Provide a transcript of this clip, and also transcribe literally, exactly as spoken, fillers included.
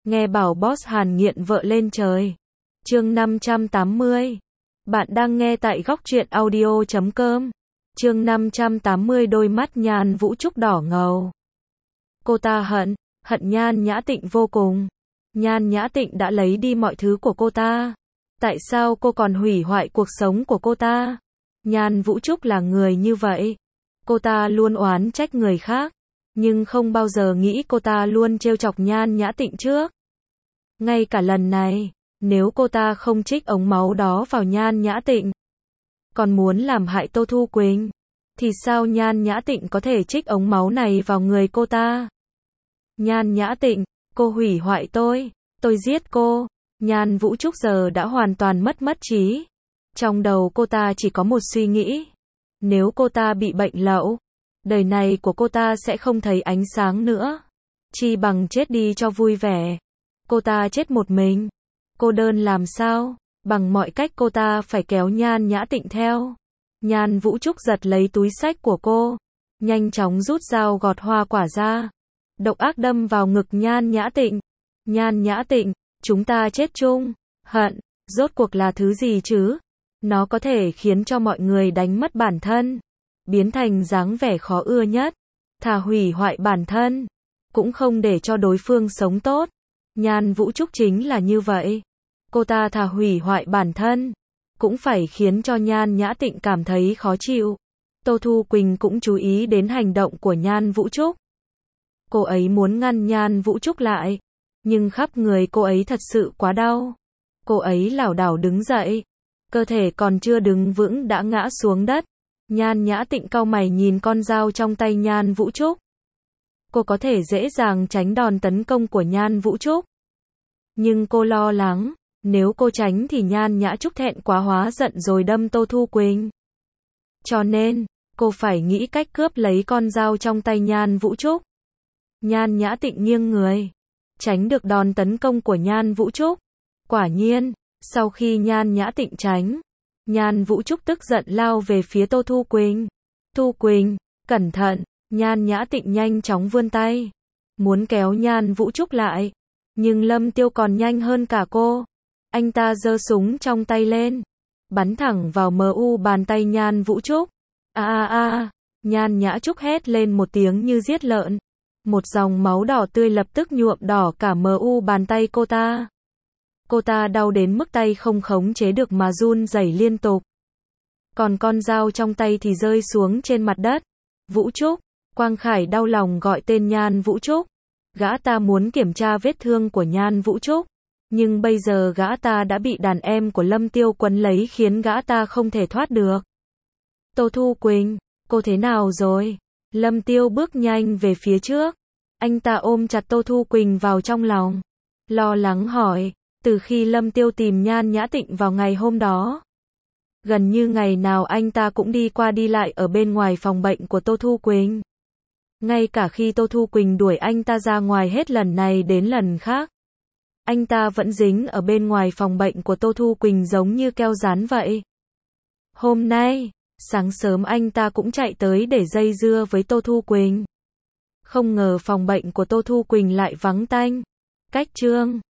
Nghe bảo boss Hàn nghiện vợ lên trời. Chương năm trăm tám mươi. Bạn đang nghe tại góc truyện audio chấm com. Chương năm trăm tám mươi đôi mắt Nhan Vũ Trúc đỏ ngầu. Cô ta hận, hận Nhan Nhã Tịnh vô cùng. Nhan Nhã Tịnh đã lấy đi mọi thứ của cô ta. Tại sao cô còn hủy hoại cuộc sống của cô ta? Nhan Vũ Trúc là người như vậy. Cô ta luôn oán trách người khác, nhưng không bao giờ nghĩ cô ta luôn trêu chọc Nhan Nhã Tịnh trước. Ngay cả lần này, nếu cô ta không trích ống máu đó vào Nhan Nhã Tịnh, còn muốn làm hại Tô Thu Quỳnh, thì sao Nhan Nhã Tịnh có thể trích ống máu này vào người cô ta? Nhan Nhã Tịnh, cô hủy hoại tôi, tôi giết cô. Nhan Vũ Trúc giờ đã hoàn toàn mất mất trí. Trong đầu cô ta chỉ có một suy nghĩ. Nếu cô ta bị bệnh lậu, đời này của cô ta sẽ không thấy ánh sáng nữa. Chi bằng chết đi cho vui vẻ. Cô ta chết một mình. Cô đơn làm sao? Bằng mọi cách cô ta phải kéo Nhan Nhã Tịnh theo. Nhan Vũ Trúc giật lấy túi xách của cô, nhanh chóng rút dao gọt hoa quả ra, độc ác đâm vào ngực Nhan Nhã Tịnh. Nhan Nhã Tịnh, chúng ta chết chung. Hận, rốt cuộc là thứ gì chứ? Nó có thể khiến cho mọi người đánh mất bản thân, biến thành dáng vẻ khó ưa nhất, thà hủy hoại bản thân, cũng không để cho đối phương sống tốt. Nhan Vũ Trúc chính là như vậy. Cô ta thà hủy hoại bản thân, cũng phải khiến cho Nhan Nhã Tịnh cảm thấy khó chịu. Tô Thu Quỳnh cũng chú ý đến hành động của Nhan Vũ Trúc. Cô ấy muốn ngăn Nhan Vũ Trúc lại, nhưng khắp người cô ấy thật sự quá đau. Cô ấy lảo đảo đứng dậy, cơ thể còn chưa đứng vững đã ngã xuống đất. Nhan Nhã Tịnh cau mày nhìn con dao trong tay Nhan Vũ Trúc. Cô có thể dễ dàng tránh đòn tấn công của Nhan Vũ Trúc, nhưng cô lo lắng, nếu cô tránh thì Nhan Nhã Trúc thẹn quá hóa giận rồi đâm Tô Thu Quỳnh. Cho nên, cô phải nghĩ cách cướp lấy con dao trong tay Nhan Vũ Trúc. Nhan Nhã Tịnh nghiêng người, tránh được đòn tấn công của Nhan Vũ Trúc. Quả nhiên, sau khi Nhan Nhã Tịnh tránh, Nhan Vũ Trúc tức giận lao về phía Tô Thu Quỳnh. Thu Quỳnh, cẩn thận. Nhan Nhã Tịnh nhanh chóng vươn tay, muốn kéo Nhan Vũ Trúc lại, nhưng Lâm Tiêu còn nhanh hơn cả cô. Anh ta giơ súng trong tay lên, bắn thẳng vào mờ u bàn tay Nhan Vũ Trúc. A a a, Nhan Nhã Trúc hét lên một tiếng như giết lợn. Một dòng máu đỏ tươi lập tức nhuộm đỏ cả mờ u bàn tay cô ta. Cô ta đau đến mức tay không khống chế được mà run rẩy liên tục. Còn con dao trong tay thì rơi xuống trên mặt đất. Vũ Trúc, Quang Khải đau lòng gọi tên Nhan Vũ Trúc. Gã ta muốn kiểm tra vết thương của Nhan Vũ Trúc, nhưng bây giờ gã ta đã bị đàn em của Lâm Tiêu quấn lấy khiến gã ta không thể thoát được. Tô Thu Quỳnh, cô thế nào rồi? Lâm Tiêu bước nhanh về phía trước. Anh ta ôm chặt Tô Thu Quỳnh vào trong lòng, lo lắng hỏi. Từ khi Lâm Tiêu tìm Nhan Nhã Tịnh vào ngày hôm đó, gần như ngày nào anh ta cũng đi qua đi lại ở bên ngoài phòng bệnh của Tô Thu Quỳnh. Ngay cả khi Tô Thu Quỳnh đuổi anh ta ra ngoài hết lần này đến lần khác, anh ta vẫn dính ở bên ngoài phòng bệnh của Tô Thu Quỳnh giống như keo dán vậy. Hôm nay, sáng sớm anh ta cũng chạy tới để dây dưa với Tô Thu Quỳnh. Không ngờ phòng bệnh của Tô Thu Quỳnh lại vắng tanh. Cách trương,